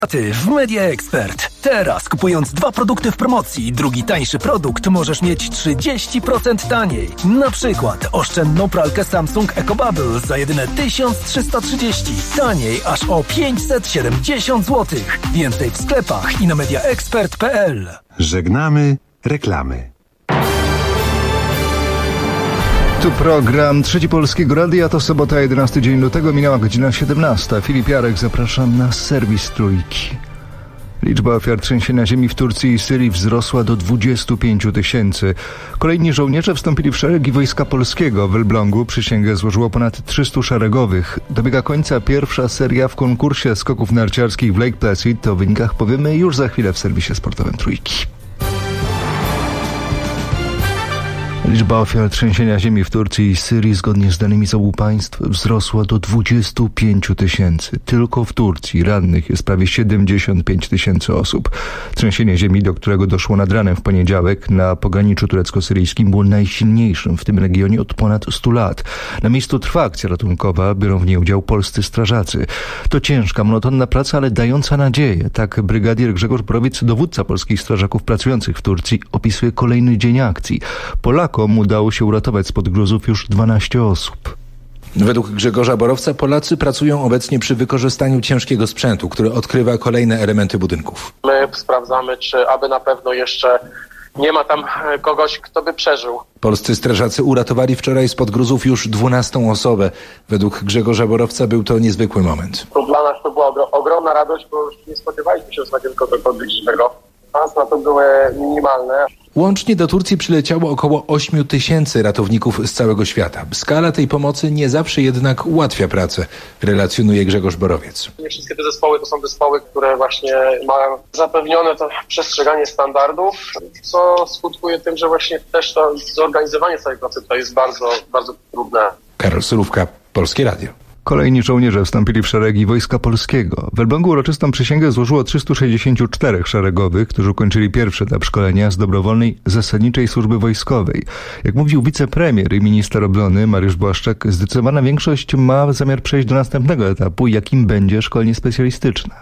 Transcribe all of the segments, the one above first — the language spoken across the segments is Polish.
A ty w Media Expert. Teraz kupując 2 produkty w promocji, drugi tańszy produkt możesz mieć 30% taniej. Na przykład oszczędną pralkę Samsung EcoBubble za jedyne 1330. Taniej aż o 570 zł. Więcej w sklepach i na mediaexpert.pl. Żegnamy reklamy. Tu program Trzeci Polskiego Radia, to sobota, 11 dzień lutego, minęła godzina 17. Filip Jarek, zapraszam na serwis Trójki. Liczba ofiar trzęsienia ziemi w Turcji i Syrii wzrosła do 25 000. Kolejni żołnierze wstąpili w szeregi Wojska Polskiego. W Elblągu przysięgę złożyło ponad 300 szeregowych. Dobiega końca pierwsza seria w konkursie skoków narciarskich w Lake Placid. O wynikach powiemy już za chwilę w serwisie sportowym Trójki. Liczba ofiar trzęsienia ziemi w Turcji i Syrii zgodnie z danymi z obu państw wzrosła do 25 000. Tylko w Turcji rannych jest prawie 75 000 osób. Trzęsienie ziemi, do którego doszło nad ranem w poniedziałek na pograniczu turecko-syryjskim, było najsilniejszym w tym regionie od ponad 100 lat. Na miejscu trwa akcja ratunkowa, biorą w niej udział polscy strażacy. To ciężka, monotonna praca, ale dająca nadzieję. Tak brygadier Grzegorz Borowiec, dowódca polskich strażaków pracujących w Turcji, opisuje kolejny dzień akcji. Polakom udało się uratować spod gruzów już 12 osób. Według Grzegorza Borowca Polacy pracują obecnie przy wykorzystaniu ciężkiego sprzętu, który odkrywa kolejne elementy budynków. My sprawdzamy, czy aby na pewno jeszcze nie ma tam kogoś, kto by przeżył. Polscy strażacy uratowali wczoraj spod gruzów już 12 osobę. Według Grzegorza Borowca był to niezwykły moment. Dla nas to była ogromna radość, bo już nie spodziewaliśmy się ostatniego kogoś żywego. Szanse na to były minimalne. Łącznie do Turcji przyleciało około 8 000 ratowników z całego świata. Skala tej pomocy nie zawsze jednak ułatwia pracę, relacjonuje Grzegorz Borowiec. Nie wszystkie te zespoły to są zespoły, które właśnie mają zapewnione to przestrzeganie standardów, co skutkuje tym, że właśnie też to zorganizowanie całej pracy to jest bardzo, bardzo trudne. Karol Surówka, Polskie Radio. Kolejni żołnierze wstąpili w szeregi Wojska Polskiego. W Elblągu uroczystą przysięgę złożyło 364 szeregowych, którzy ukończyli pierwszy etap szkolenia z dobrowolnej zasadniczej służby wojskowej. Jak mówił wicepremier i minister obrony Mariusz Błaszczak, zdecydowana większość ma zamiar przejść do następnego etapu, jakim będzie szkolenie specjalistyczne.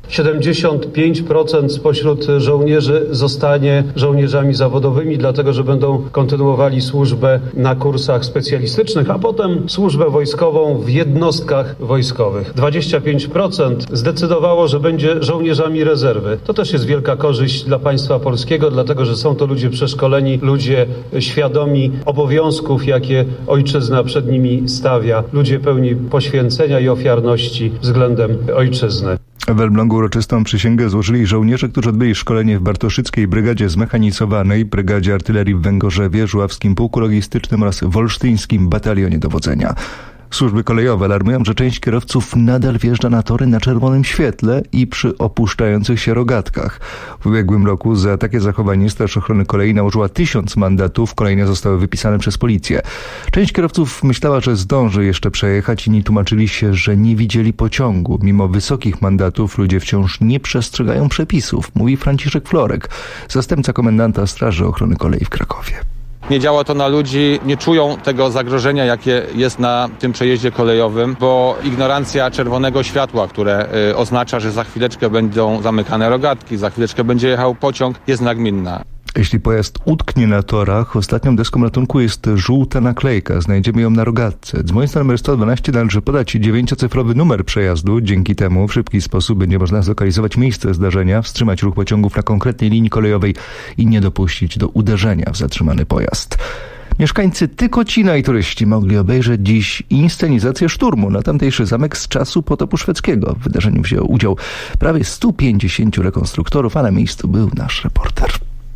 75% spośród żołnierzy zostanie żołnierzami zawodowymi, dlatego że będą kontynuowali służbę na kursach specjalistycznych, a potem służbę wojskową w jednostkach wojskowych. 25% zdecydowało, że będzie żołnierzami rezerwy. To też jest wielka korzyść dla państwa polskiego, dlatego że są to ludzie przeszkoleni, ludzie świadomi obowiązków, jakie ojczyzna przed nimi stawia, ludzie pełni poświęcenia i ofiarności względem ojczyzny. W Elblągu uroczystą przysięgę złożyli żołnierze, którzy odbyli szkolenie w Bartoszyckiej Brygadzie Zmechanizowanej, Brygadzie Artylerii w Węgorzewie, Żuławskim Pułku Logistycznym oraz Wolsztyńskim Batalionie Dowodzenia. Służby kolejowe alarmują, że część kierowców nadal wjeżdża na tory na czerwonym świetle i przy opuszczających się rogatkach. W ubiegłym roku za takie zachowanie Straż Ochrony Kolei nałożyła 1000 mandatów, kolejne zostały wypisane przez policję. Część kierowców myślała, że zdąży jeszcze przejechać, inni tłumaczyli się, że nie widzieli pociągu. Mimo wysokich mandatów ludzie wciąż nie przestrzegają przepisów, mówi Franciszek Florek, zastępca komendanta Straży Ochrony Kolei w Krakowie. Nie działa to na ludzi, nie czują tego zagrożenia, jakie jest na tym przejeździe kolejowym, bo ignorancja czerwonego światła, które oznacza, że za chwileczkę będą zamykane rogatki, za chwileczkę będzie jechał pociąg, jest nagminna. Jeśli pojazd utknie na torach, ostatnią deską ratunku jest żółta naklejka. Znajdziemy ją na rogatce. Dzwoniąc na numer 112 należy podać 9-cyfrowy numer przejazdu. Dzięki temu w szybki sposób będzie można zlokalizować miejsce zdarzenia, wstrzymać ruch pociągów na konkretnej linii kolejowej i nie dopuścić do uderzenia w zatrzymany pojazd. Mieszkańcy Tykocina i turyści mogli obejrzeć dziś inscenizację szturmu na tamtejszy zamek z czasu potopu szwedzkiego. W wydarzeniu wzięło udział prawie 150 rekonstruktorów, a na miejscu był nasz reporter.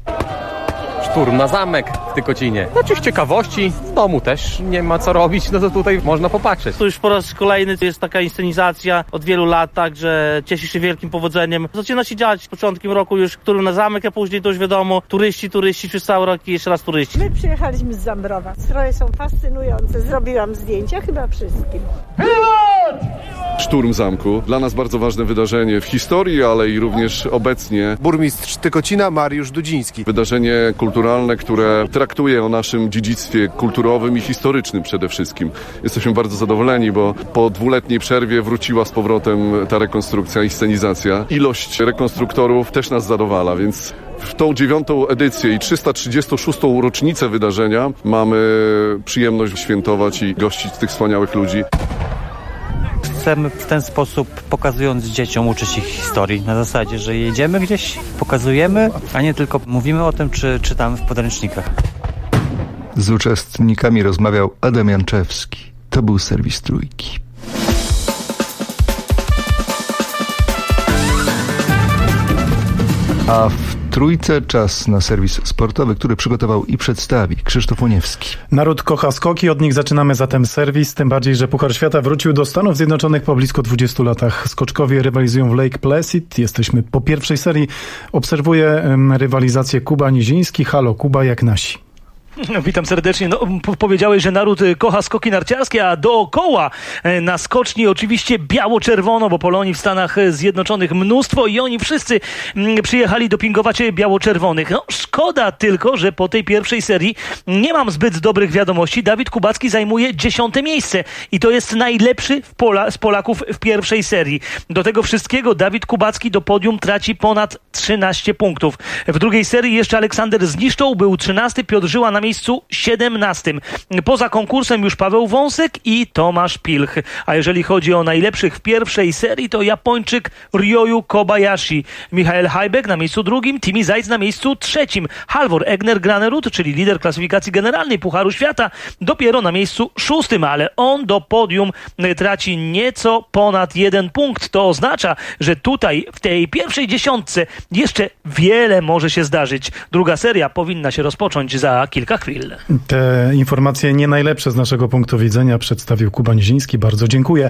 Szturm na zamek w Tykocinie. Znaczy z ciekawości, w domu też nie ma co robić, no to tutaj można popatrzeć. To już po raz kolejny jest taka inscenizacja od wielu lat, także cieszy się wielkim powodzeniem. Zaczyna się dziać z początkiem roku już szturm na zamek, a później to już wiadomo, turyści przez cały rok i jeszcze raz turyści. My przyjechaliśmy z Zambrowa. Stroje są fascynujące. Zrobiłam zdjęcia chyba wszystkim. Szturm zamku. Dla nas bardzo ważne wydarzenie w historii, ale i również obecnie. Burmistrz Tykocina Mariusz Dudziński. Wydarzenie kulturalne, które traci traktuje o naszym dziedzictwie kulturowym i historycznym przede wszystkim. Jesteśmy bardzo zadowoleni, bo po 2-letniej przerwie wróciła z powrotem ta rekonstrukcja i scenizacja. Ilość rekonstruktorów też nas zadowala, więc w tą 9. edycję i 336. rocznicę wydarzenia mamy przyjemność świętować i gościć tych wspaniałych ludzi. Chcemy w ten sposób, pokazując dzieciom, uczyć ich historii. Na zasadzie, że jedziemy gdzieś, pokazujemy, a nie tylko mówimy o tym, czy czytamy w podręcznikach. Z uczestnikami rozmawiał Adam Janczewski. To był serwis Trójki. A w Trójce czas na serwis sportowy, który przygotował i przedstawi Krzysztof Łoniewski. Naród kocha skoki, od nich zaczynamy zatem serwis, tym bardziej, że Puchar Świata wrócił do Stanów Zjednoczonych po blisko 20 latach. Skoczkowie rywalizują w Lake Placid, jesteśmy po pierwszej serii. Obserwuje rywalizację Kuba Niziński. Halo Kuba, jak nasi? Witam serdecznie. Powiedziałeś, że naród kocha skoki narciarskie, a dookoła na skoczni oczywiście biało-czerwono, bo Polonii w Stanach Zjednoczonych mnóstwo i oni wszyscy przyjechali dopingować biało-czerwonych. Szkoda tylko, że po tej pierwszej serii nie mam zbyt dobrych wiadomości. Dawid Kubacki zajmuje 10. miejsce i to jest najlepszy z Polaków w pierwszej serii. Do tego wszystkiego Dawid Kubacki do podium traci ponad 13 punktów. W drugiej serii jeszcze Aleksander Zniszczą był 13, Piotr Żyła na miejscu 17. Poza konkursem już Paweł Wąsek i Tomasz Pilch. A jeżeli chodzi o najlepszych w pierwszej serii, to Japończyk Ryoyu Kobayashi, Michael Hajbek na miejscu 2, Timi Zajc na miejscu 3, Halvor Egner Granerud, czyli lider klasyfikacji generalnej Pucharu Świata, dopiero na miejscu 6, ale on do podium traci nieco ponad 1 punkt. To oznacza, że tutaj w tej pierwszej 10 jeszcze wiele może się zdarzyć. Druga seria powinna się rozpocząć za kilka chwil. Te informacje nie najlepsze z naszego punktu widzenia przedstawił Kuba Niziński. Bardzo dziękuję.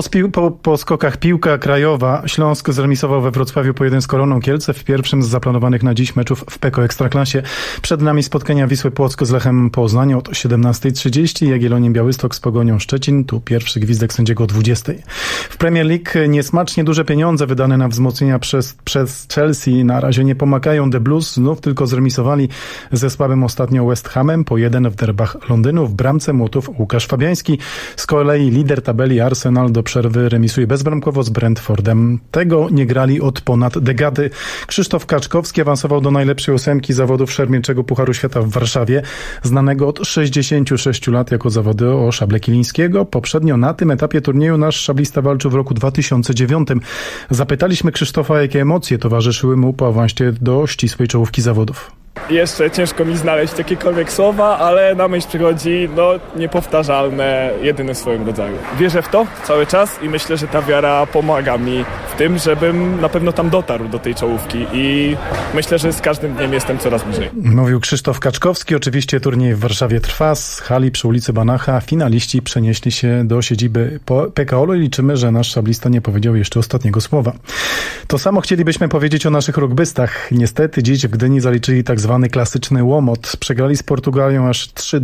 Po skokach piłka krajowa Śląsk zremisował we Wrocławiu po 1 z Koroną Kielce w pierwszym z zaplanowanych na dziś meczów w PKO Ekstraklasie. Przed nami spotkania Wisły Płock z Lechem Poznań od 17:30, Jagielloniem Białystok z Pogonią Szczecin. Tu pierwszy gwizdek sędziego o 20:00. W Premier League niesmacznie duże pieniądze wydane na wzmocnienia przez Chelsea na razie nie pomagają. The Blues znów tylko zremisowali ze słabym ostatnio West Hamem po 1 w derbach Londynu. W bramce młotów Łukasz Fabiański. Z kolei lider tabeli Arsenal do przerwy remisuje bezbramkowo z Brentfordem. Tego nie grali od ponad dekady. Krzysztof Kaczkowski awansował do najlepszej 8 zawodów szermierczego Pucharu Świata w Warszawie, znanego od 66 lat jako zawody o szable Kilińskiego. Poprzednio na tym etapie turnieju nasz szablista walczył w roku 2009. Zapytaliśmy Krzysztofa, jakie emocje towarzyszyły mu po awansie do ścisłej czołówki zawodów. Jeszcze ciężko mi znaleźć jakiekolwiek słowa, ale na myśl przychodzi niepowtarzalne, jedyne w swoim rodzaju. Wierzę w to cały czas i myślę, że ta wiara pomaga mi w tym, żebym na pewno tam dotarł do tej czołówki i myślę, że z każdym dniem jestem coraz bliżej. Mówił Krzysztof Kaczkowski. Oczywiście turniej w Warszawie trwa. Z hali przy ulicy Banacha finaliści przenieśli się do siedziby PKO i liczymy, że nasz szablista nie powiedział jeszcze ostatniego słowa. To samo chcielibyśmy powiedzieć o naszych rugbystach. Niestety dziś w Gdyni zaliczyli tak zwany klasyczny łomot. Przegrali z Portugalią aż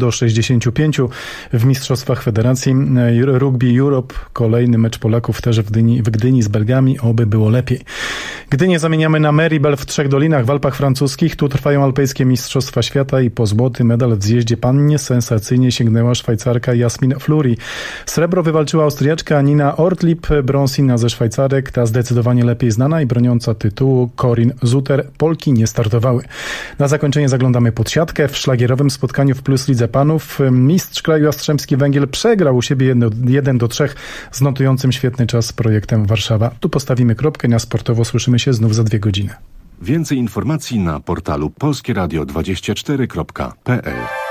3-65 w Mistrzostwach Federacji Rugby Europe. Kolejny mecz Polaków też w Gdyni z Belgami. Oby było lepiej. Gdynię zamieniamy na Meribel w Trzech Dolinach w Alpach Francuskich. Tu trwają alpejskie Mistrzostwa Świata i po złoty medal w zjeździe pannie sensacyjnie sięgnęła Szwajcarka Jasmin Fluri. Srebro wywalczyła Austriaczka Nina Ortlieb, brąz inna ze Szwajcarek, ta zdecydowanie lepiej znana i broniąca tytułu Corinne Zutter. Polki nie startowały. Na zakończenie zaglądamy pod siatkę. W szlagierowym spotkaniu w Plus Lidze Panów mistrz kraju Jastrzębski Węgiel przegrał u siebie 1-3 z notującym świetny czas projektem Warszawa. Tu postawimy kropkę. Na sportowo słyszymy się znów za 2 godziny. Więcej informacji na portalu polskieradio24.pl.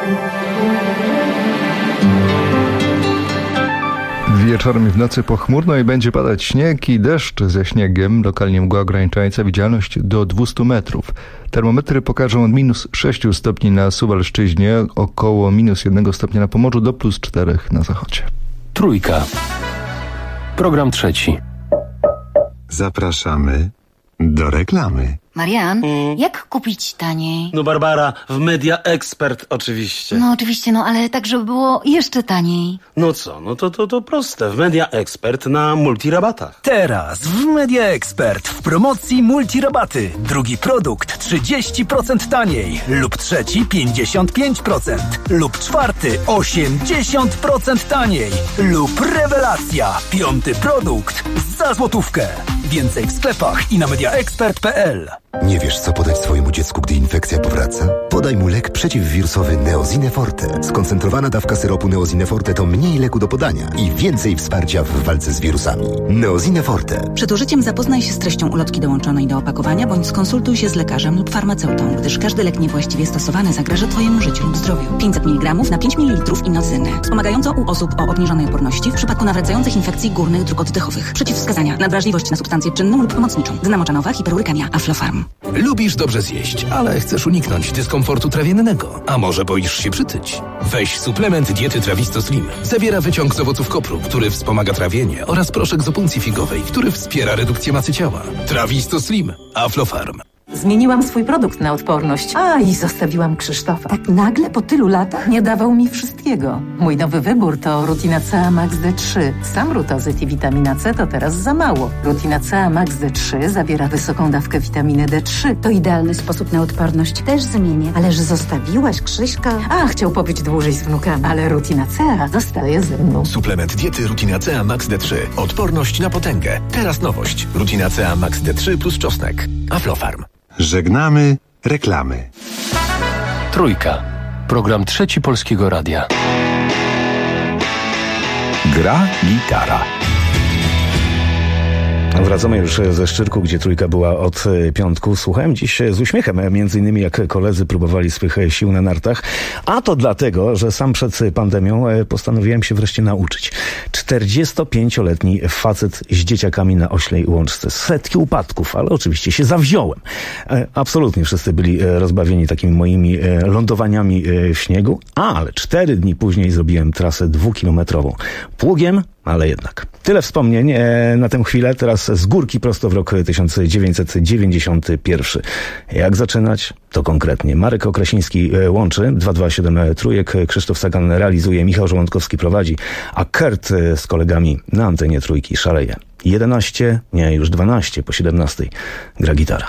Wieczorem i w nocy pochmurno i będzie padać śnieg i deszcz ze śniegiem. Lokalnie mgła ograniczająca widzialność do 200 metrów. Termometry pokażą od -6 stopni na Suwalszczyźnie, około -1 stopnia na Pomorzu, do +4 na zachodzie. Trójka. Program trzeci. Zapraszamy do reklamy. Marian, jak kupić taniej? No Barbara, w Media Expert oczywiście. No oczywiście, ale tak, żeby było jeszcze taniej. No co, no to proste. W Media Expert na multirabatach. Teraz w Media Expert w promocji multirabaty. Drugi produkt 30% taniej lub trzeci 55% lub czwarty 80% taniej lub rewelacja. Piąty produkt za złotówkę. Więcej w sklepach i na mediaexpert.pl. Nie wiesz, co podać swojemu dziecku, gdy infekcja powraca? Podaj mu lek przeciwwirusowy Neosine Forte. Skoncentrowana dawka syropu Neosine Forte to mniej leku do podania i więcej wsparcia w walce z wirusami. Neosine Forte. Przed użyciem zapoznaj się z treścią ulotki dołączonej do opakowania, bądź skonsultuj się z lekarzem lub farmaceutą, gdyż każdy lek niewłaściwie stosowany zagraża Twojemu życiu lub zdrowiu. 500 mg na 5 ml inozynę. Wspomagająco u osób o obniżonej odporności w przypadku nawracających infekcji górnych dróg oddechowych. Przeciwwskazania: nadwrażliwość na substancję czynną lub pomocniczą. Gna moczanowa, hiperurykemia, Aflofarm. Lubisz dobrze zjeść, ale chcesz uniknąć dyskomfortu trawiennego. A może boisz się przytyć? Weź suplement diety Trawisto Slim. Zawiera wyciąg z owoców kopru, który wspomaga trawienie, oraz proszek z opuncji figowej, który wspiera redukcję masy ciała. Trawisto Slim. Aflofarm. Zmieniłam swój produkt na odporność. I zostawiłam Krzysztofa. Tak nagle po tylu latach nie dawał mi wszystkiego. Mój nowy wybór to Rutina CA Max D3. Sam rutozyt i witamina C to teraz za mało. Rutina CA Max D3 zawiera wysoką dawkę witaminy D3. To idealny sposób na odporność. Też zmienię. Ależ zostawiłaś Krzyśka. Chciał pobyć dłużej z wnukami. Ale Rutina CA zostaje ze mną. Suplement diety Rutina CA Max D3. Odporność na potęgę. Teraz nowość. Rutina CA Max D3 plus czosnek. Aflofarm. Żegnamy reklamy. Trójka. Program Trzeci Polskiego Radia. Gra gitara. Wracamy już ze Szczyrku, gdzie Trójka była od piątku. Słuchałem dziś z uśmiechem, między innymi jak koledzy próbowali swych sił na nartach. A to dlatego, że sam przed pandemią postanowiłem się wreszcie nauczyć. 45-letni facet z dzieciakami na Oślej Łączce. Setki upadków, ale oczywiście się zawziąłem. Absolutnie wszyscy byli rozbawieni takimi moimi lądowaniami w śniegu, ale 4 dni później zrobiłem trasę 2-kilometrową. Pługiem, ale jednak. Tyle wspomnień na tę chwilę. Teraz z górki prosto w rok 1991. Jak zaczynać? To konkretnie. Marek Okrasiński łączy, 227 trójek, Krzysztof Sagan realizuje, Michał Żołądkowski prowadzi, a Kurt z kolegami na antenie Trójki szaleje. 12 po 17 gra gitara.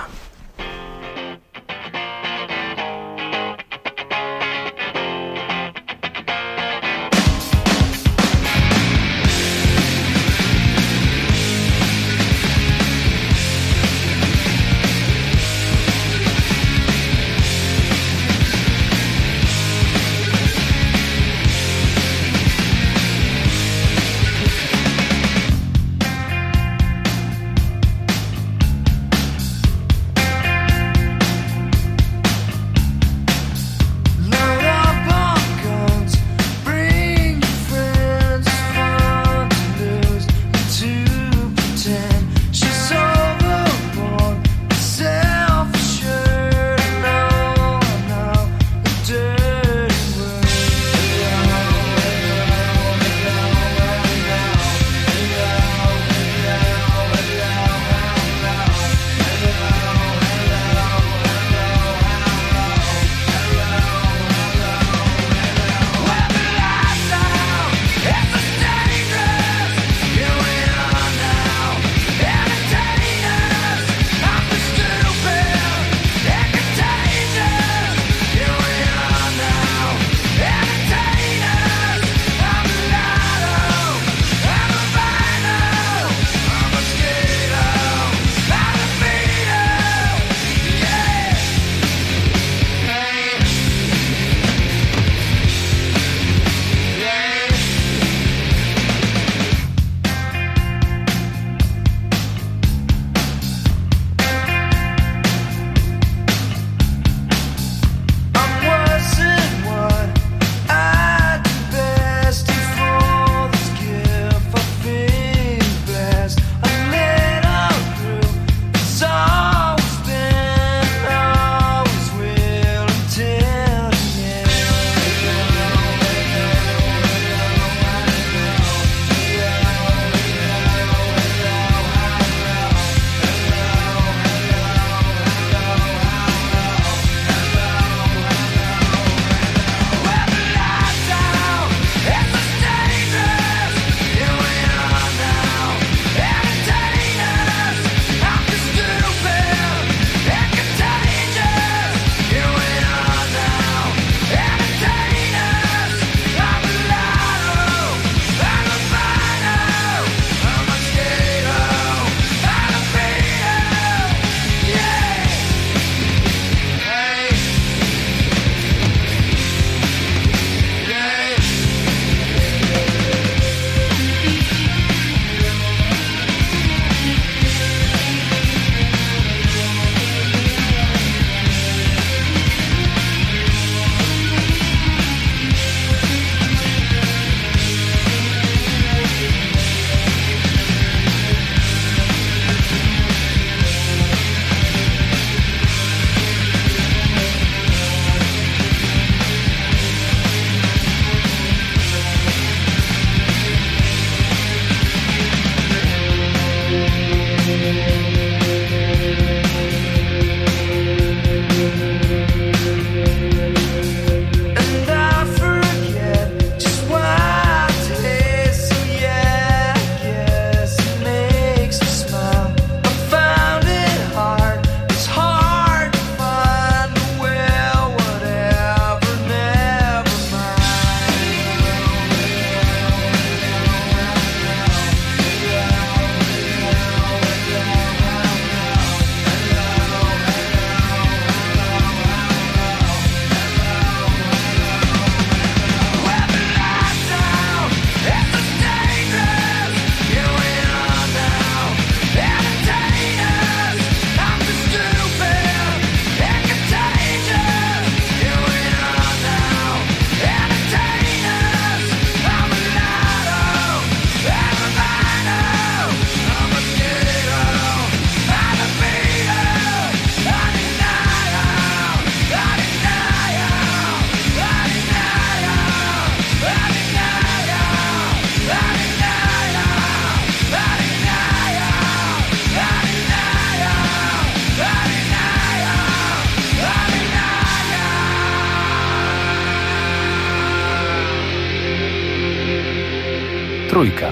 Trójka.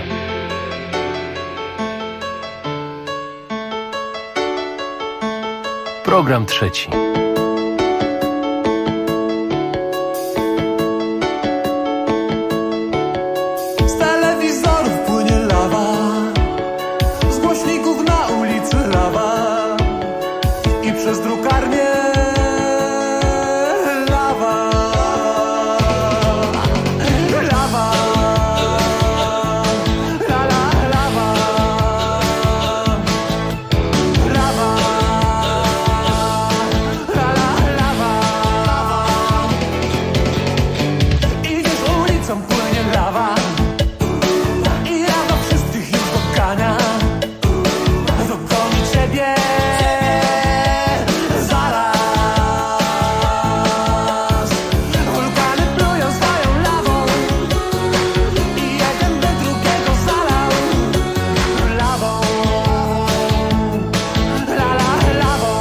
Program trzeci. Z telewizorów płynie lawa, z głośników na ulicy lawa i przez drukarnię lawa. Lawa. La, la, lawa. Lawa. La, la, lawa. Idziesz ulicą, płynie lawa i lawa wszystkich już dogania. Dogoni ciebie zaraz. Wulkany plują swoją lawą i jeden by drugiego zalał lawą. La, la, lawą.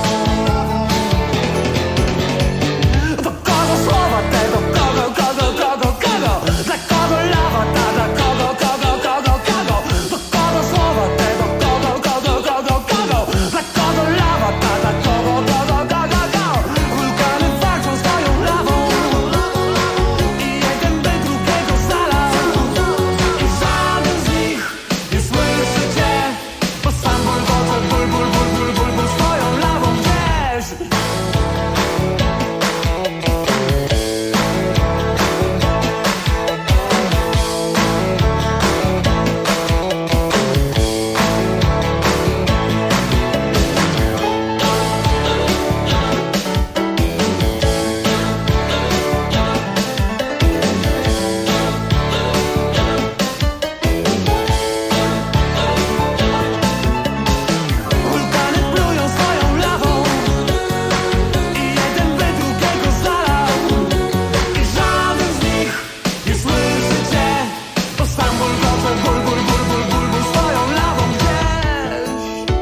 Do kogo słowa te, do kogo? Dla kogo lawa ta, dla kogo? Do kogo słowa te, do kogo? Dla kogo lawa ta, dla kogo? Wulkany walczą swoją lawą i jeden by drugiego zalał i żaden z nich nie słyszy cię, bo sam bulgocze ból swoją lawą gdzieś. Wulkany plują swoją lawą i jeden by drugiego zalał i żaden z nich nie słyszy cię, bo sam bulgocze ból swoją lawą gdzieś.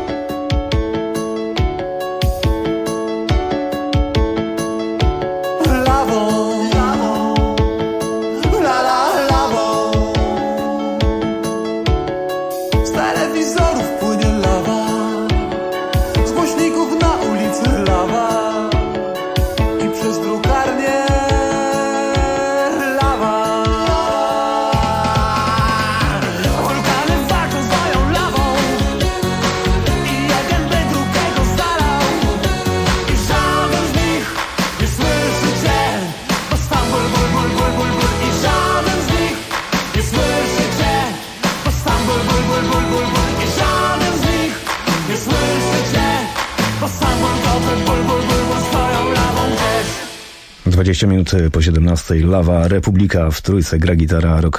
Lawą, la, la, lawą. Z telewizorów płynie lawa, z głośników na ulicy lawa i przez drukarnię lawa. Wulkany walczą swoją lawą i jeden by drugiego zalał i żaden z nich nie słyszy cię, bo sam ból i żaden z nich nie słyszy cię, bo sam ból i żaden z nich nie słyszy cię, bo sam ból swoją lawą gdzieś. 20 minut po 17. Lawa Republika w Trójce gra gitara, rok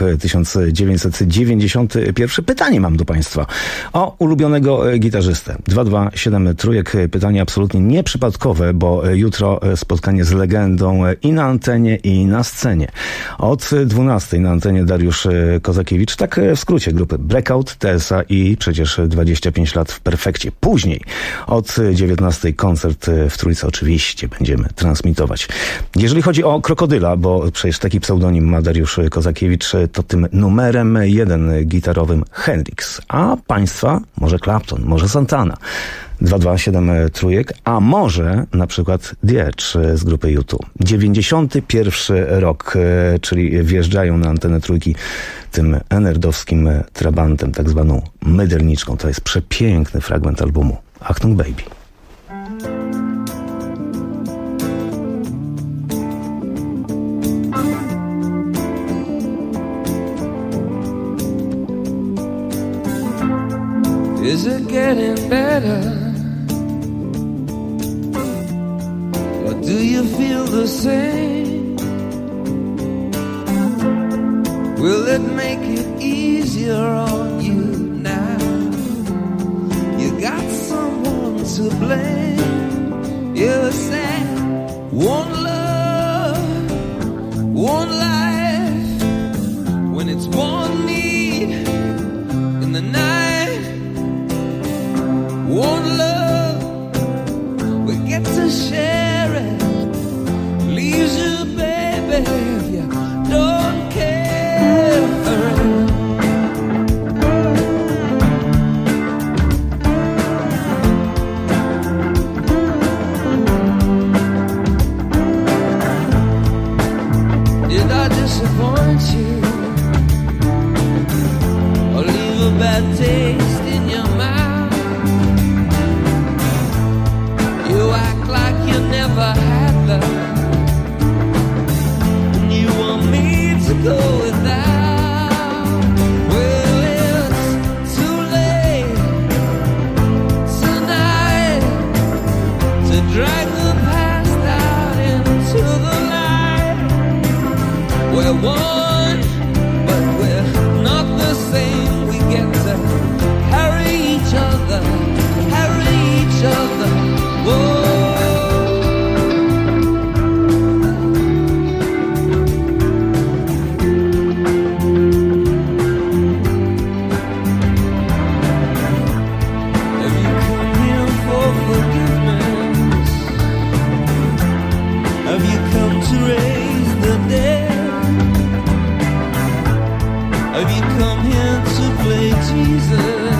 1991. Pytanie mam do Państwa o ulubionego gitarzystę. 227 Trójek. Pytanie absolutnie nieprzypadkowe, bo jutro spotkanie z legendą i na antenie, i na scenie. Od 12 na antenie Dariusz Kozakiewicz, tak w skrócie, grupy Blackout, TSA i przecież 25 lat w Perfekcie. Później od 19 koncert w Trójce oczywiście będziemy transmitować. Jeżeli chodzi o Krokodyla, bo przecież taki pseudonim ma Dariusz Kozakiewicz, to tym numerem 1 gitarowym Hendrix, a Państwa może Clapton, może Santana. 227 Trójek, a może na przykład The Edge z grupy U2. 91 rok, czyli wjeżdżają na antenę Trójki tym enerdowskim trabantem, tak zwaną myderniczką. To jest przepiękny fragment albumu Achtung Baby. Is it getting better? Or do you feel the same? Will it make it easier on you now? You got someone to blame. You said one love, one life, when it's one need in the night. One love, we get to share it. Leaves you, baby, if you don't care. You act like you never had love, and you want me to go without. Well, it's too late tonight to drag the past out into the light. We're one, but we're not the same. We get to carry each other, carry each other. Whoa. Have you come here for forgiveness? Have you come to raise the dead? Have you come here to play Jesus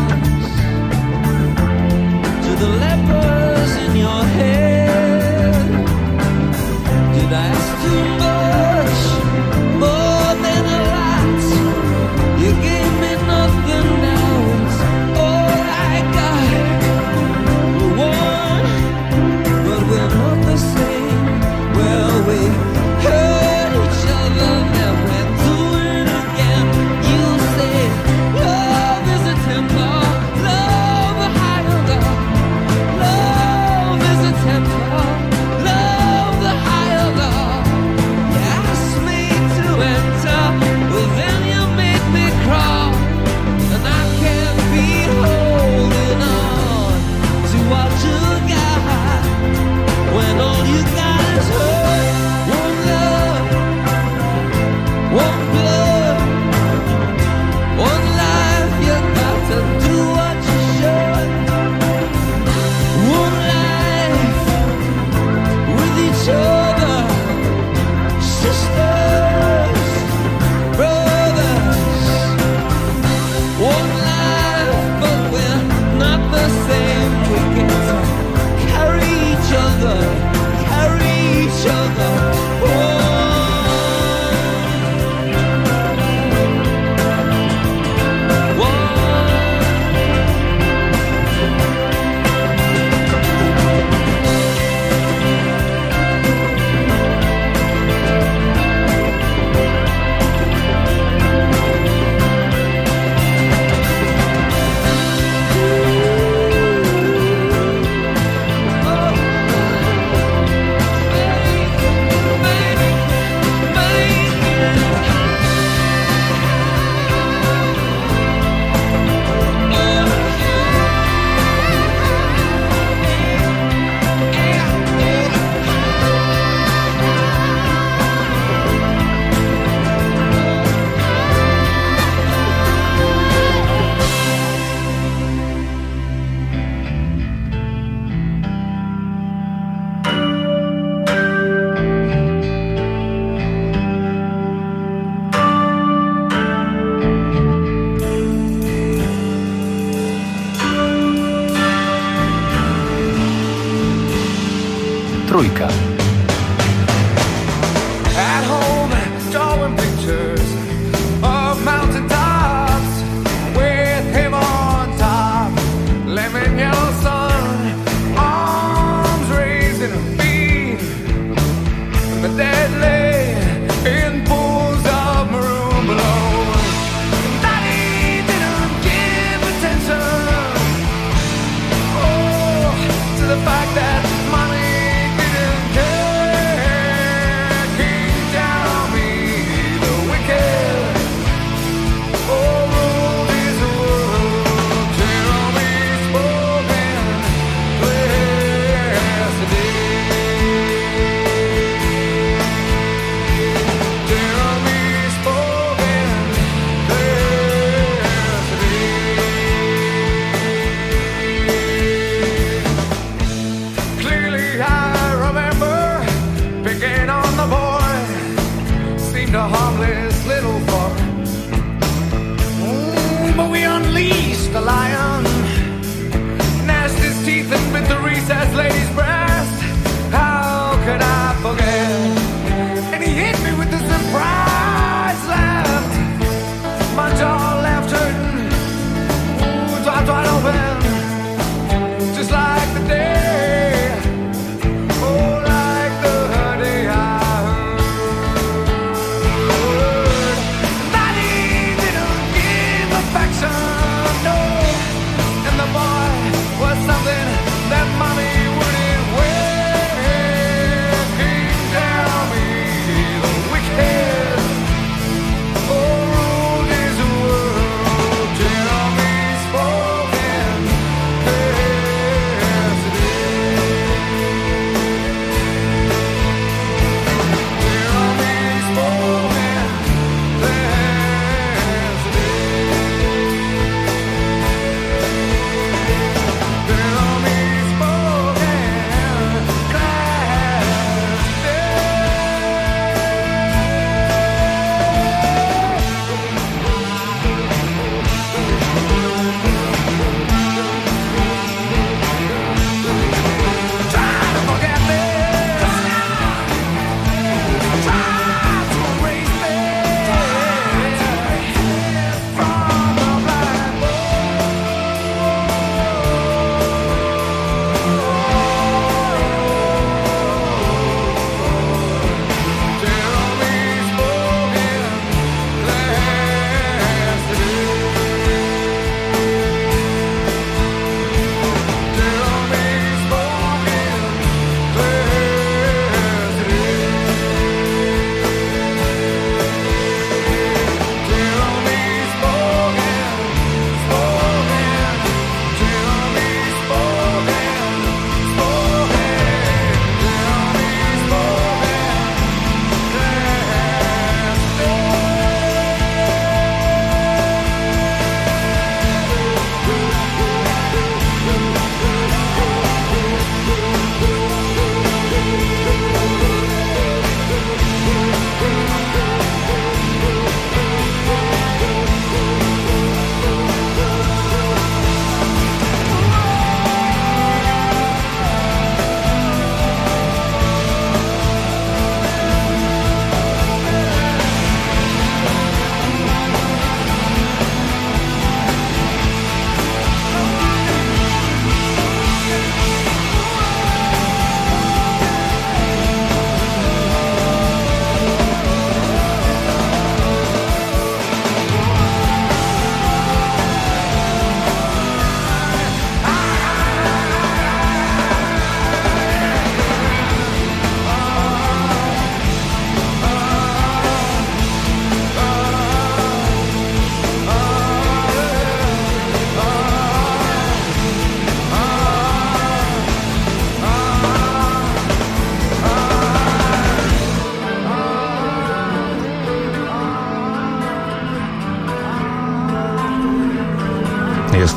to the lepers in your head? Did I ask too much, more than a lot? You gave me nothing, now it's all I got. We're one, but we're not the same. Well, we hurt each other, then we're doing it again. You say love is a temper, love a higher love. Love is a temper, love the higher love. You asked me to enter, well then you made me crawl, and I can't be holding on to what you got when all you got is hurt. One love, one blood, one life. You got to do what you should. One life with each other, sisters, brothers. One life, but we're not the same. We get to carry each other, carry each other. Trójka. At home, drawing pictures of mountain tops with him on top. Lemon yellow sun, arms raised in a beam. The dead lay in pools of maroon below. Daddy didn't give attention, oh, to the fact that mommy a harmless little fuck. But we unleashed the lion, gnashed his teeth and bit the recessed lady's breast. How could I forget? And he hit me with the surprise laugh. My jaw left hurting, dropped wide open, just like the day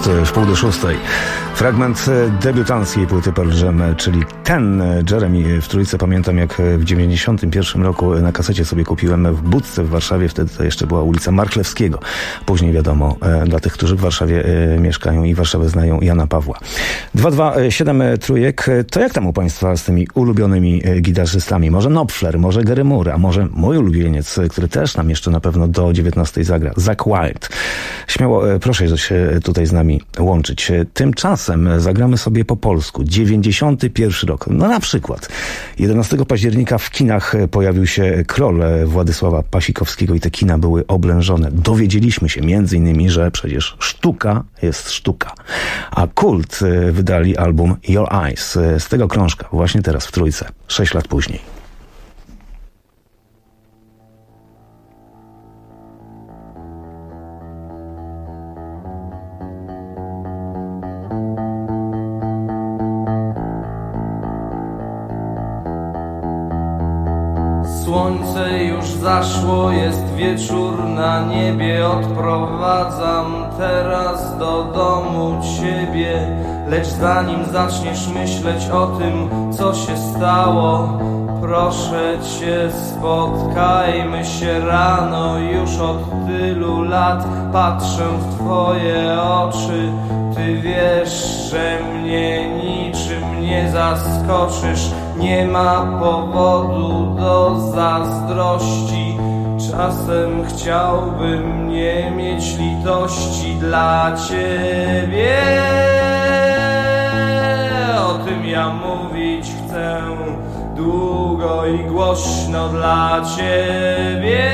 5:45. Fragment debiutanckiej płyty Pearl Jam, czyli ten Jeremy w trójce. Pamiętam, jak w 91 roku na kasecie sobie kupiłem w Budce w Warszawie. Wtedy to jeszcze była ulica Marchlewskiego. Później wiadomo, dla tych, którzy w Warszawie mieszkają i Warszawę znają, Jana Pawła. 227 trójek. To jak tam u Państwa z tymi ulubionymi gitarzystami? Może Knopfler, może Gary Moore, a może mój ulubieniec, który też nam jeszcze na pewno do 19 zagra, Zakk Wylde. Śmiało, proszę się tutaj z nami łączyć. Tymczasem zagramy sobie po polsku. 91 rok. No na przykład 11 października w kinach pojawił się Król Władysława Pasikowskiego i te kina były oblężone. Dowiedzieliśmy się między innymi, że przecież sztuka jest sztuka. A Kult wydali album Your Eyes. Z tego krążka właśnie teraz w trójce, 6 lat później. Słońce już zaszło, jest wieczór na niebie. Odprowadzam teraz do domu ciebie. Lecz zanim zaczniesz myśleć o tym, co się stało, proszę cię, spotkajmy się rano. Już od tylu lat patrzę w twoje oczy. Ty wiesz, że mnie niczym nie zaskoczysz. Nie ma powodu do zazdrości. Czasem chciałbym nie mieć litości dla ciebie. O tym ja mówić chcę długo i głośno dla ciebie.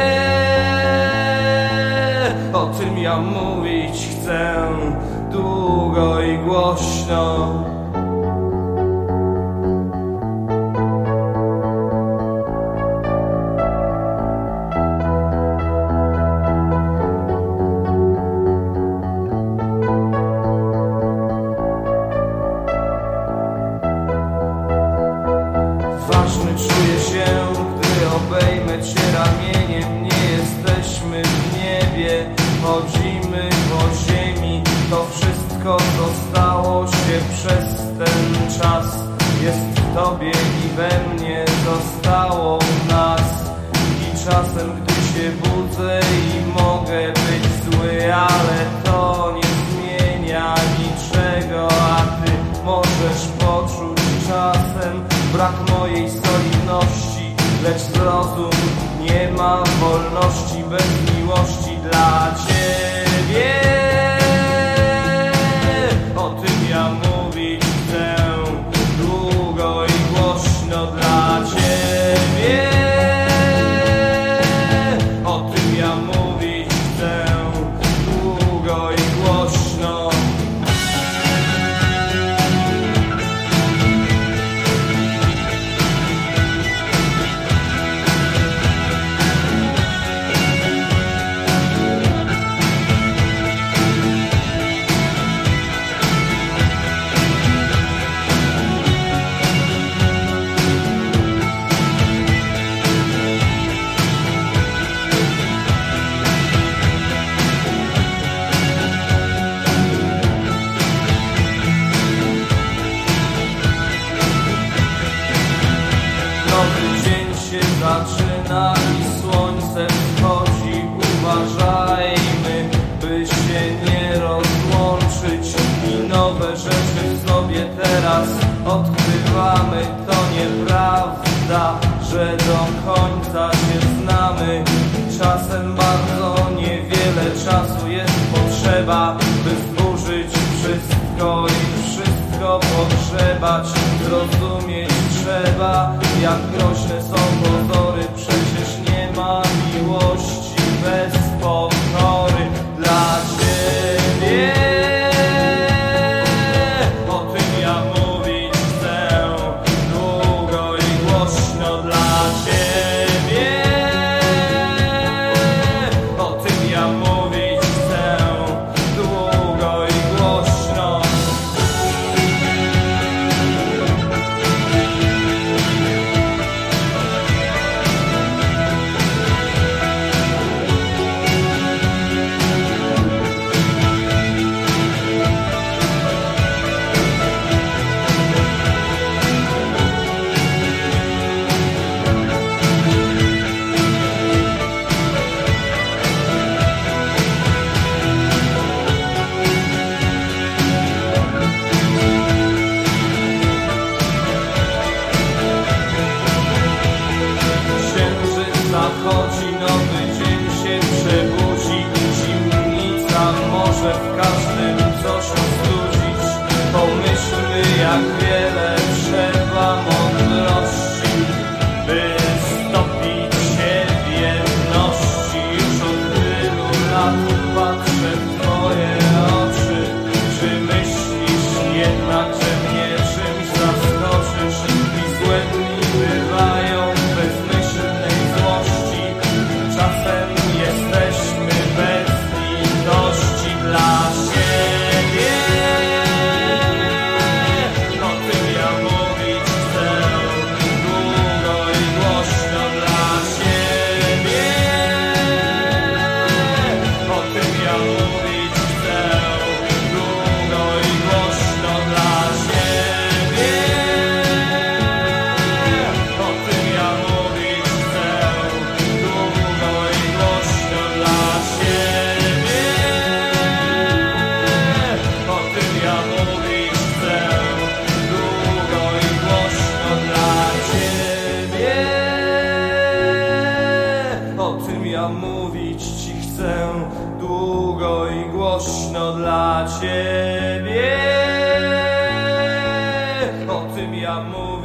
O tym ja mówić chcę długo i głośno. Ważny czuję się, gdy obejmę cię ramieniem. Nie jesteśmy w niebie, chodzimy po ziemi. To wszystko, co stało się przez ten czas, jest w tobie i we mnie, zostało w nas. I czasem, gdy się budzę i mogę być zły, ale to nie zmienia niczego. A ty możesz poczuć czasem brak mojej solidności. Lecz zrozum, nie ma wolności bez miłości dla ciebie. O tym ja mówić chcę długo i głośno dla ciebie. O tym ja mówić chcę długo i głośno. Nowy dzień się zaczyna i słońce wschodzi. Uważajmy, by się nie rozłączyć. I nowe rzeczy w sobie teraz odkrywamy. To nieprawda, że do końca się znamy. Czasem bardzo niewiele czasu jest potrzeba, by zburzyć wszystko i wszystko pogrzebać. Zrozumieć trzeba, jak groźne są pozory. Przecież nie ma miłości bez pokory dla ciebie. O tym ja mówić chcę długo i głośno dla ciebie. O tym ja mówić chcę długo i głośno.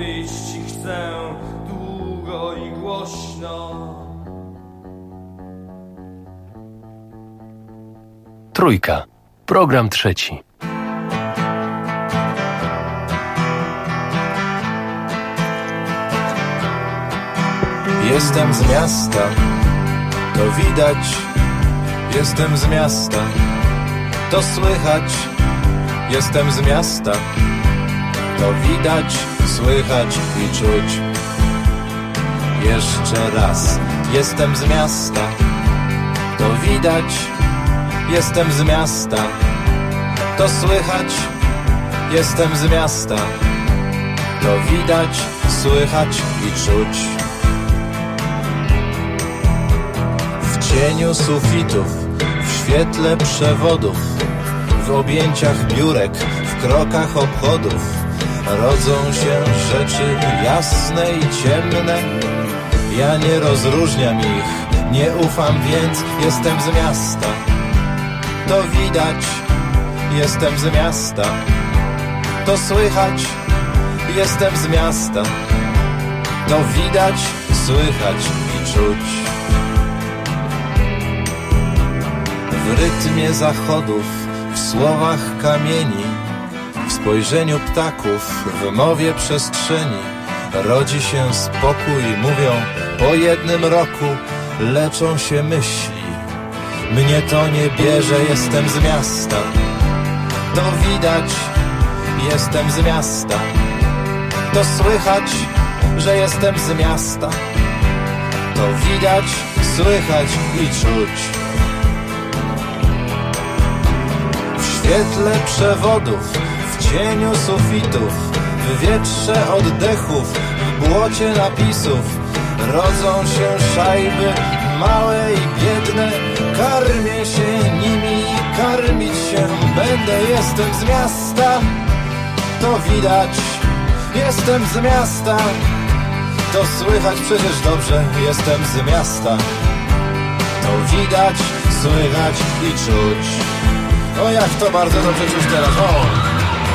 opowieści chcę długo i głośno. Trójka. Program trzeci. Jestem z miasta, to widać. Jestem z miasta, to słychać. Jestem z miasta, to widać, słychać i czuć. Jeszcze raz. Jestem z miasta, to widać. Jestem z miasta, to słychać. Jestem z miasta, to widać, słychać i czuć. W cieniu sufitów, w świetle przewodów, w objęciach biurek, w krokach obchodów rodzą się rzeczy jasne i ciemne. Ja nie rozróżniam ich, nie ufam, więc jestem z miasta. To widać, jestem z miasta. To słychać, jestem z miasta. To widać, słychać i czuć. W rytmie zachodów, w słowach kamieni, w spojrzeniu ptaków, w mowie przestrzeni rodzi się spokój, mówią, po jednym roku leczą się myśli. Mnie to nie bierze, jestem z miasta. To widać, jestem z miasta. To słychać, że jestem z miasta. To widać, słychać i czuć. W świetle przewodów, w cieniu sufitów, w wietrze oddechów, w błocie napisów rodzą się szajby małe i biedne. Karmię się nimi i karmić się będę. Jestem z miasta, to widać. Jestem z miasta, to słychać przecież dobrze. Jestem z miasta, to widać, słychać i czuć. O, jak to bardzo dobrze czuć teraz. O!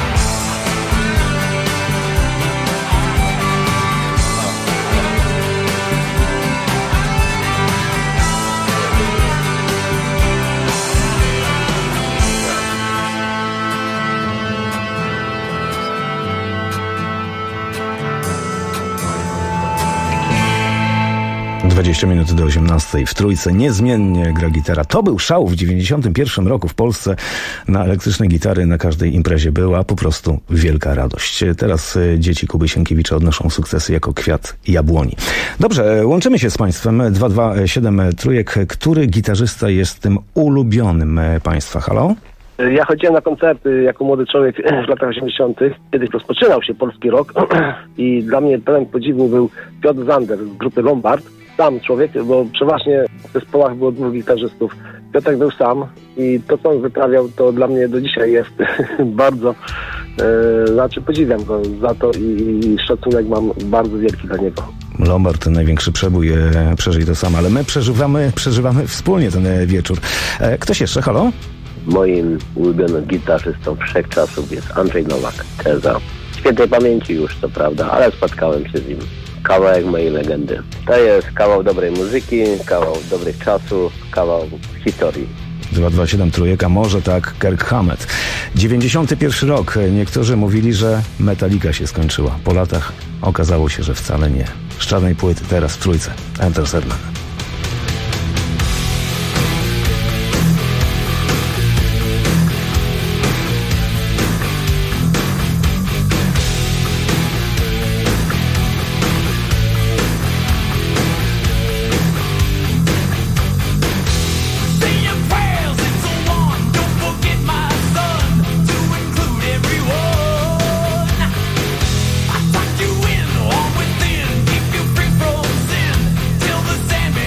20 minut do 18. W Trójce niezmiennie gra gitara. To był szał w 91 roku w Polsce. Na elektryczne gitary na każdej imprezie była po prostu wielka radość. Teraz dzieci Kuby Sienkiewicza odnoszą sukcesy jako kwiat jabłoni. Dobrze, łączymy się z Państwem. 227 Trójek. Który gitarzysta jest tym ulubionym Państwa? Halo? Ja chodziłem na koncerty jako młody człowiek w latach 80. Kiedyś rozpoczynał się polski rock i dla mnie pełen podziwu był Piotr Zander z grupy Lombard. Sam człowiek, bo przeważnie w zespołach było dwóch gitarzystów. Piotrek był sam i to, co on wyprawiał, to dla mnie do dzisiaj jest bardzo, podziwiam go za to i szacunek mam bardzo wielki dla niego. Lombard, największy przebój, przeżyj to sam, ale my przeżywamy wspólnie ten wieczór. Ktoś jeszcze, halo? Moim ulubionym gitarzystą wszechczasów jest Andrzej Nowak, Teza. Świętej pamięci już, co prawda, ale spotkałem się z nim. Kawałek mojej legendy. To jest kawał dobrej muzyki, kawał dobrych czasów, kawał historii. 227 Trójek, a może tak Kirk Hammett. 91 rok. Niektórzy mówili, że Metallica się skończyła. Po latach okazało się, że wcale nie. Z czarnej płyty teraz w Trójce. Enter Sandman. Till the Sandman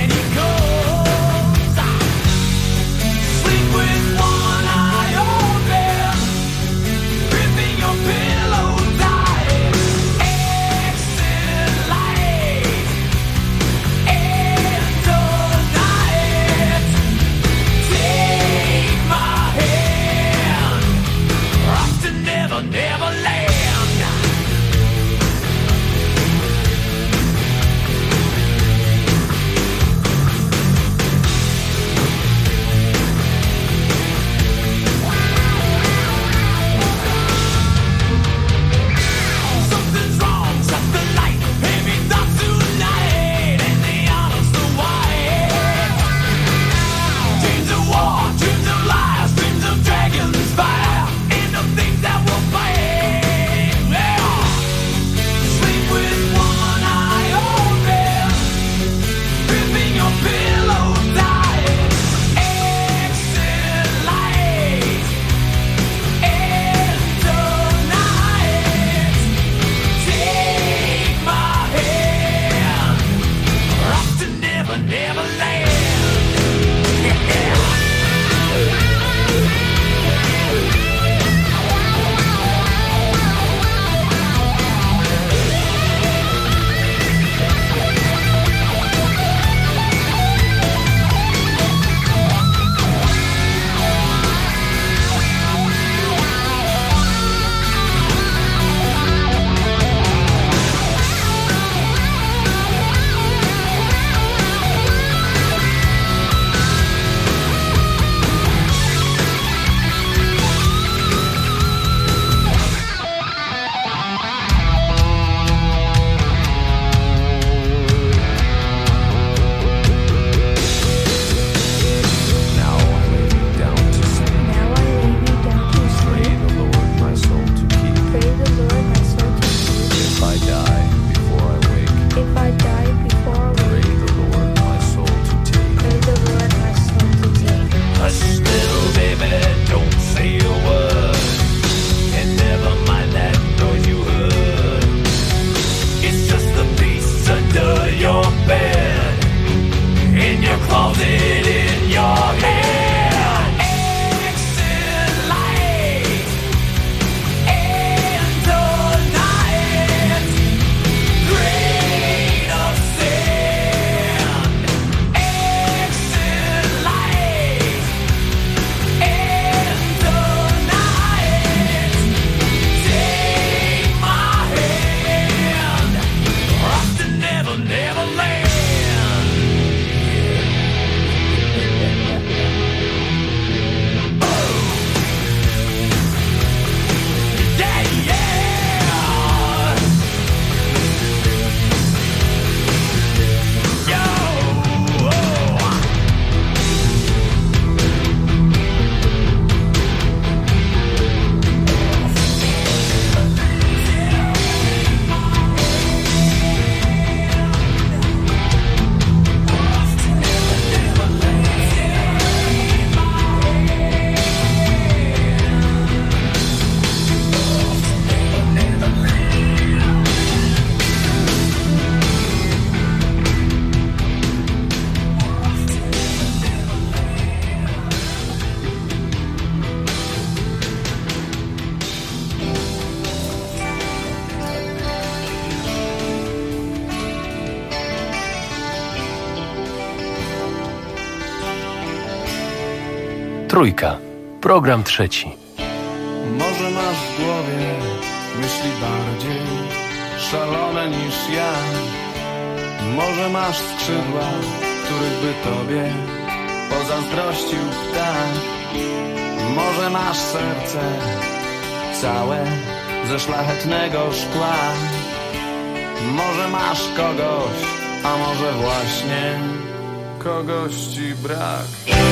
Trójka. Program trzeci. Może masz w głowie myśli bardziej szalone niż ja. Może masz skrzydła, których by tobie pozazdrościł ptak. Może masz serce całe ze szlachetnego szkła. Może masz kogoś, a może właśnie kogoś ci brak.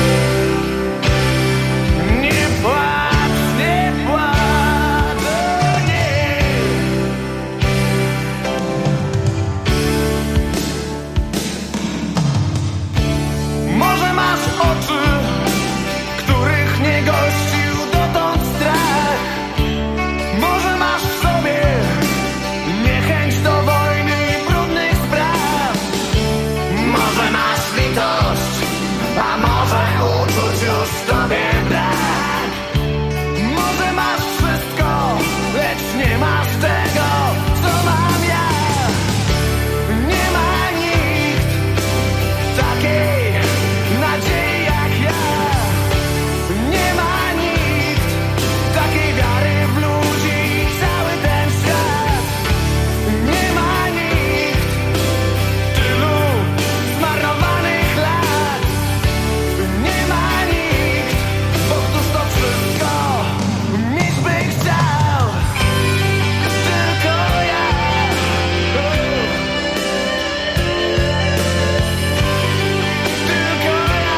Nie płacz, nie płacz, o nie. Może masz oczy, których nie gościł dotąd strach. Może masz w sobie niechęć do wojny i brudnych spraw. Może masz litość, a może uczuć już w tobie brak. Może masz wszystko, lecz nie masz tego, co mam ja. Nie ma nikt takiej nadziei jak ja. Nie ma nikt takiej wiary w ludzi i cały ten świat. Nie ma nikt tylu zmarnowanych lat. Nie ma nikt, bo któż to wszystko mieć by chciał. Tylko ja. Tylko ja.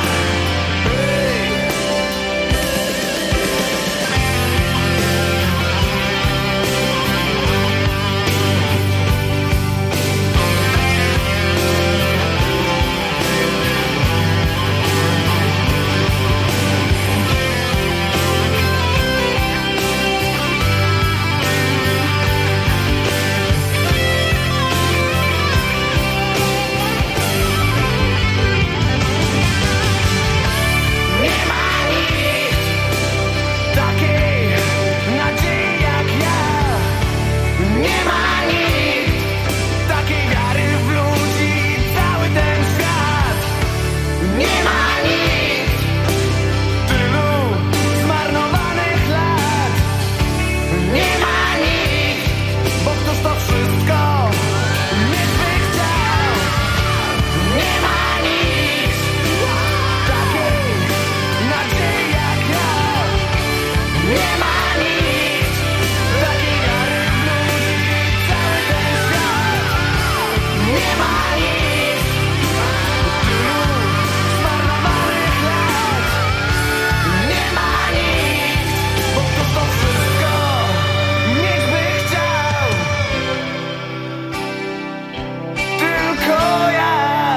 Nie ma nikt takiej nadziei jak ja. Nie ma nikt takiej wiary w ludzi i cały ten świat. Nie ma nikt tylu zmarnowanych lat. Nie ma nikt, bo któż to wszystko mieć by chciał. Nie ma nikt takiej nadziei jak ja. Nie ma nikt takiej wiary w ludzi i cały ten świat. Nie ma nikt tylu zmarnowanych lat. Nie ma nikt, bo któż to wszystko mieć by chciał. Tylko ja.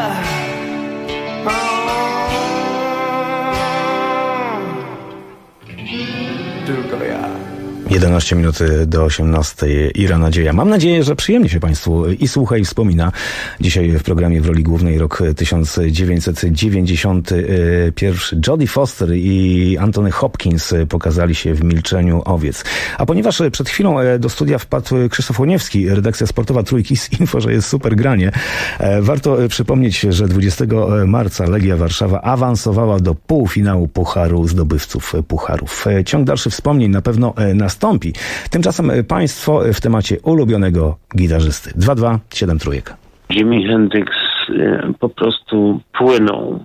Tylko ja. 11 minut do 18. Ira Nadzieja. Mam nadzieję, że przyjemnie się Państwu i słucha, i wspomina. Dzisiaj w programie w roli głównej rok 1991. Jodie Foster i Anthony Hopkins pokazali się w Milczeniu owiec. A ponieważ przed chwilą do studia wpadł Krzysztof Łoniewski, redakcja sportowa Trójki z info, że jest super granie, warto przypomnieć, że 20 marca Legia Warszawa awansowała do półfinału Pucharu zdobywców pucharów. Ciąg dalszy wspomnień na pewno nastąpi. Tymczasem Państwo w temacie ulubionego gitarzysty. 2-2-7 trójek. Jimi Hendrix po prostu płynął.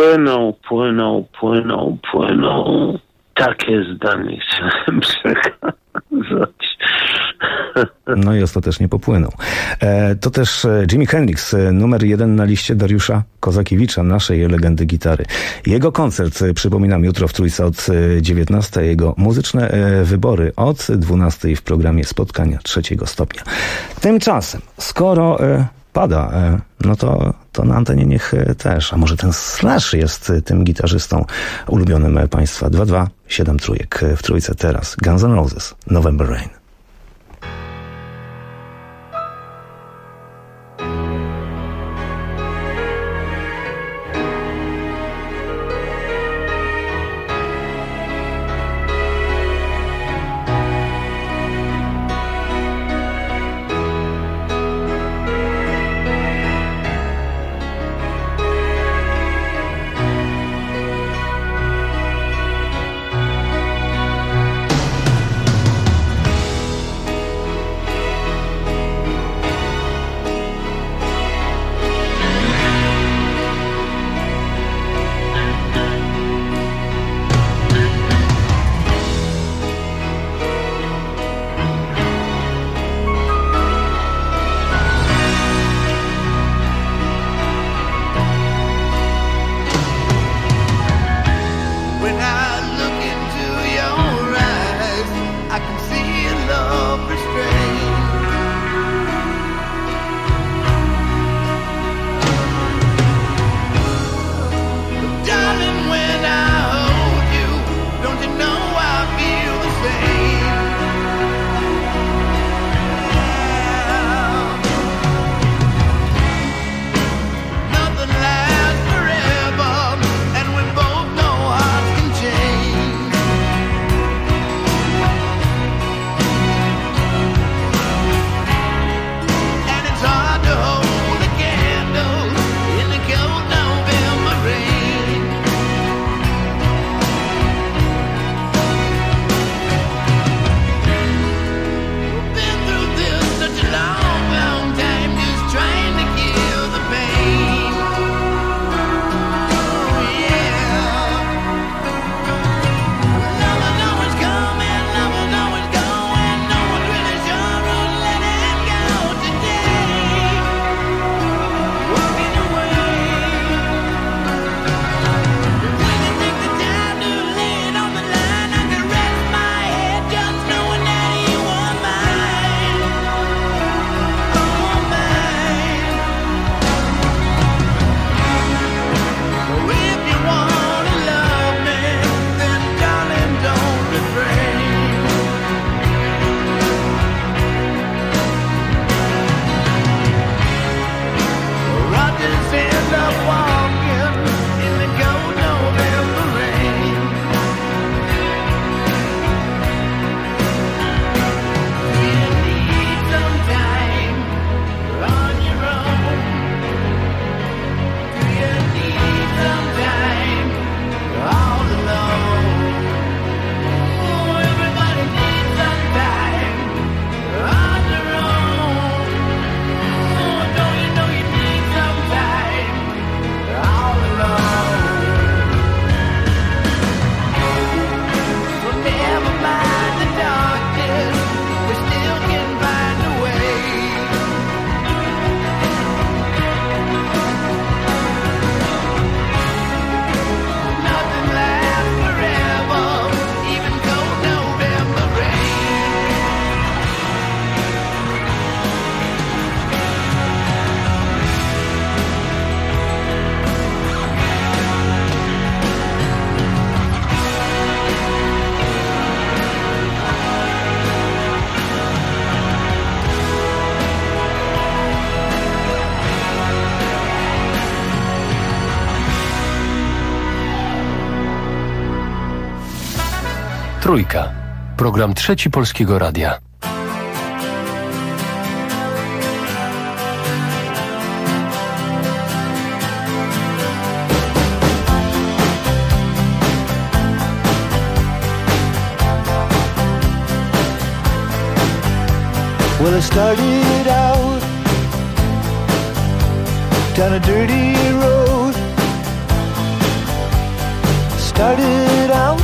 Takie zdanie chciałem przekazać. No i ostatecznie popłynął. To też Jimi Hendrix, numer 1 na liście Dariusza Kozakiewicza, naszej legendy gitary. Jego koncert, przypominam, jutro w Trójce od 19, jego muzyczne wybory od 12 w programie Spotkania trzeciego stopnia. Tymczasem, skoro pada, no to na antenie niech też, a może ten Slash jest tym gitarzystą ulubionym Państwa. 2-2-7 trójek w Trójce teraz. Guns N' Roses, November Rain. Trójka. Program trzeci Polskiego Radia. Well, I started out down a dirty road. Started out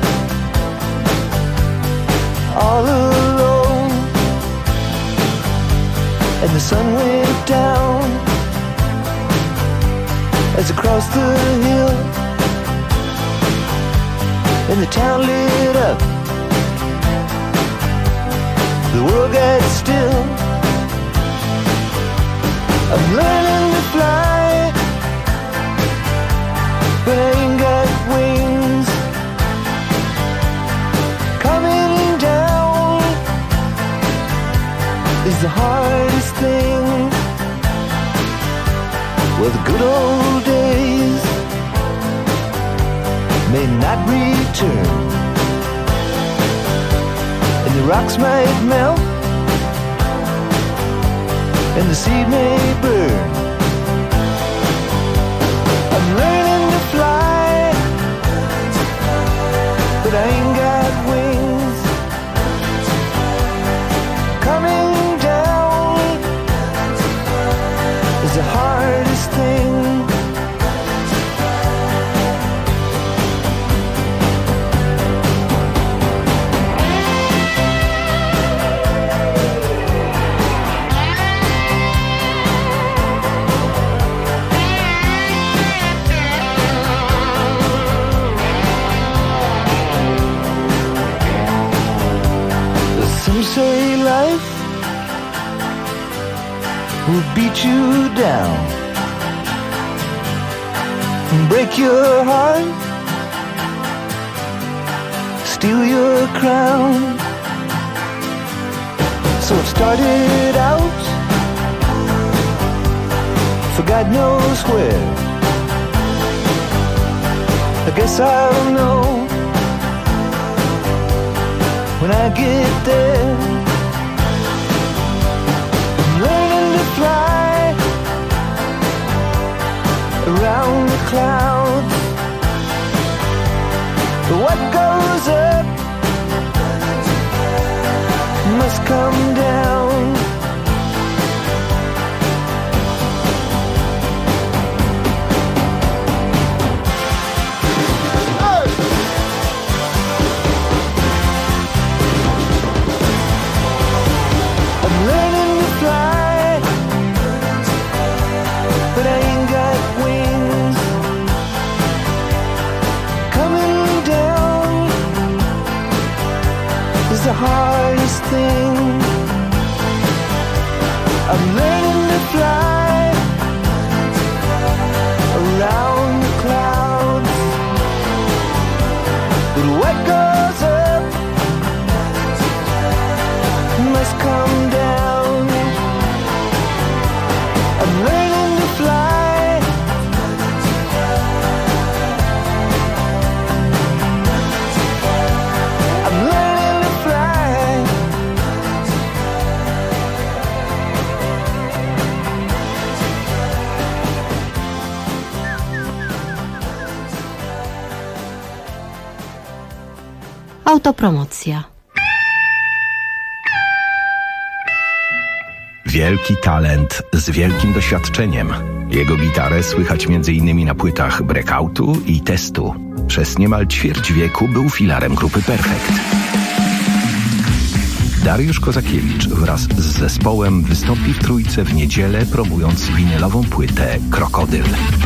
all alone, and the sun went down as I crossed the hill, and the town lit up. The world got still. I'm learning to fly, but I ain't got wings. Coming down is the hardest thing. Well, the good old days may not return, and the rocks might melt, and the seed may burn. I'm learning to fly, but I ain't got wings. Coming down is the hardest thing. Some say life will beat you down and break your heart, steal your crown. So it started out for God knows where. I guess I'll know when I get there. I'm learning to fly around the clouds. But what goes up must come down. The hardest thing. I'm learning to fly around the clouds, but what goes up must come down. I'm learning to fly. I'm learning to fly. Autopromocja. Wielki talent z wielkim doświadczeniem. Jego gitarę słychać m.in. na płytach Breakoutu i Testu. Przez niemal ćwierć wieku był filarem grupy Perfekt. Dariusz Kozakiewicz wraz z zespołem wystąpi w Trójce w niedzielę, promując winylową płytę Krokodyl.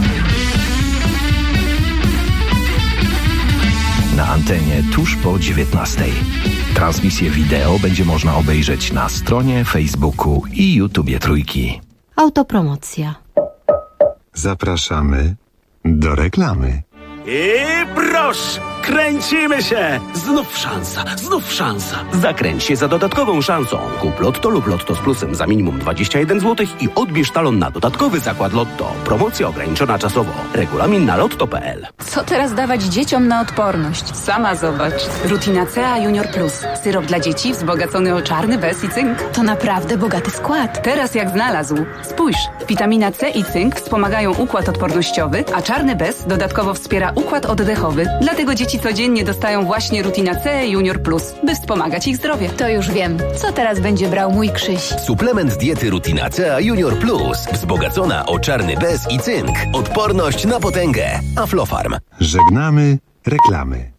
Na antenie tuż po 19:00. Transmisję wideo będzie można obejrzeć na stronie, Facebooku i YouTubie Trójki. Autopromocja. Zapraszamy do reklamy. I proszę, Kręcimy się! Znów szansa. Zakręć się za dodatkową szansą. Kup Lotto lub Lotto z plusem za minimum 21 zł i odbierz talon na dodatkowy zakład Lotto. Promocja ograniczona czasowo. Regulamin na lotto.pl. Co teraz dawać dzieciom na odporność? Sama zobacz. Rutina C Junior Plus. Syrop dla dzieci wzbogacony o czarny bez i cynk. To naprawdę bogaty skład. Teraz jak znalazł. Spójrz, witamina C i cynk wspomagają układ odpornościowy, a czarny bez dodatkowo wspiera układ oddechowy. Dlatego dzieci codziennie dostają właśnie Rutina C Junior Plus, by wspomagać ich zdrowie. To już wiem. Co teraz będzie brał mój Krzyś? Suplement diety Rutina C Junior Plus. Wzbogacona o czarny bez i cynk. Odporność na potęgę. Aflofarm. Żegnamy reklamy.